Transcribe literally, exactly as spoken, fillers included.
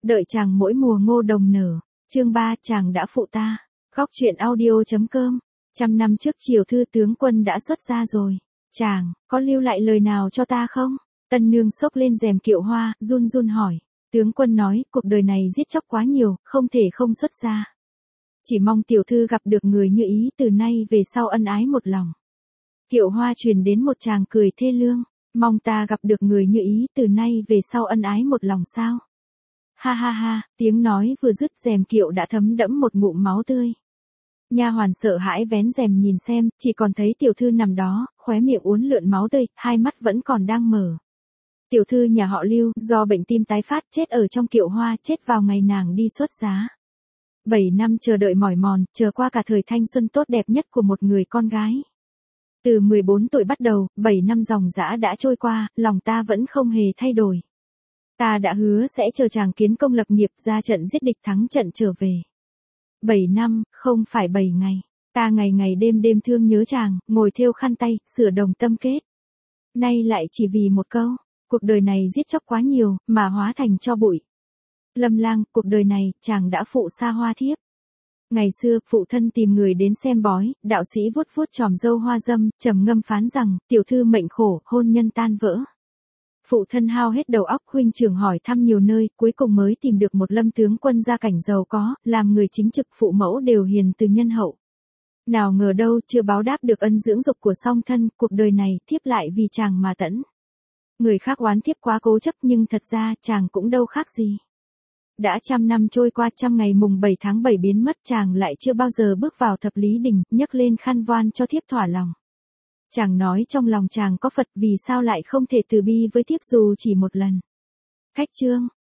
Đợi chàng mỗi mùa ngô đồng nở. Chương ba chàng đã phụ ta. Góc truyện audio.com. Trăm năm trước Triều Thư tướng quân đã xuất ra rồi. Chàng, có lưu lại lời nào cho ta không? Tân nương xốc lên rèm kiệu hoa, run run hỏi. Tướng quân nói, cuộc đời này giết chóc quá nhiều, không thể không xuất ra. Chỉ mong tiểu thư gặp được người như ý từ nay về sau ân ái một lòng. Kiệu hoa truyền đến một chàng cười thê lương. Mong ta gặp được người như ý từ nay về sau ân ái một lòng sao? Ha ha ha, tiếng nói vừa dứt rèm kiệu đã thấm đẫm một ngụm máu tươi. Nha hoàn sợ hãi vén rèm nhìn xem, chỉ còn thấy tiểu thư nằm đó, khóe miệng uốn lượn máu tươi, hai mắt vẫn còn đang mở. Tiểu thư nhà họ Lưu, do bệnh tim tái phát chết ở trong kiệu hoa, chết vào ngày nàng đi xuất giá. Bảy năm chờ đợi mỏi mòn, chờ qua cả thời thanh xuân tốt đẹp nhất của một người con gái. Từ mười bốn tuổi bắt đầu, bảy năm dòng dã đã trôi qua, lòng ta vẫn không hề thay đổi. Ta đã hứa sẽ chờ chàng kiến công lập nghiệp, ra trận giết địch thắng trận trở về. Bảy năm, không phải bảy ngày. Ta ngày ngày đêm đêm thương nhớ chàng, ngồi thêu khăn tay, sửa đồng tâm kết. Nay lại chỉ vì một câu, cuộc đời này giết chóc quá nhiều, mà hóa thành cho bụi. Lâm Lang, cuộc đời này, chàng đã phụ xa hoa thiếp. Ngày xưa, phụ thân tìm người đến xem bói, đạo sĩ vuốt vuốt tròm râu hoa dâm, trầm ngâm phán rằng, tiểu thư mệnh khổ, hôn nhân tan vỡ. Phụ thân hao hết đầu óc, huynh trưởng hỏi thăm nhiều nơi, cuối cùng mới tìm được một Lâm tướng quân gia cảnh giàu có, làm người chính trực, phụ mẫu đều hiền từ nhân hậu. Nào ngờ đâu, chưa báo đáp được ân dưỡng dục của song thân, cuộc đời này, thiếp lại vì chàng mà tẫn. Người khác oán thiếp quá cố chấp, nhưng thật ra, chàng cũng đâu khác gì. Đã trăm năm trôi qua, trăm ngày mùng bảy tháng bảy biến mất, chàng lại chưa bao giờ bước vào thập lý đình, nhấc lên khăn voan cho thiếp thỏa lòng. Chàng nói trong lòng chàng có Phật, vì sao lại không thể từ bi với thiếp dù chỉ một lần. Khách chương,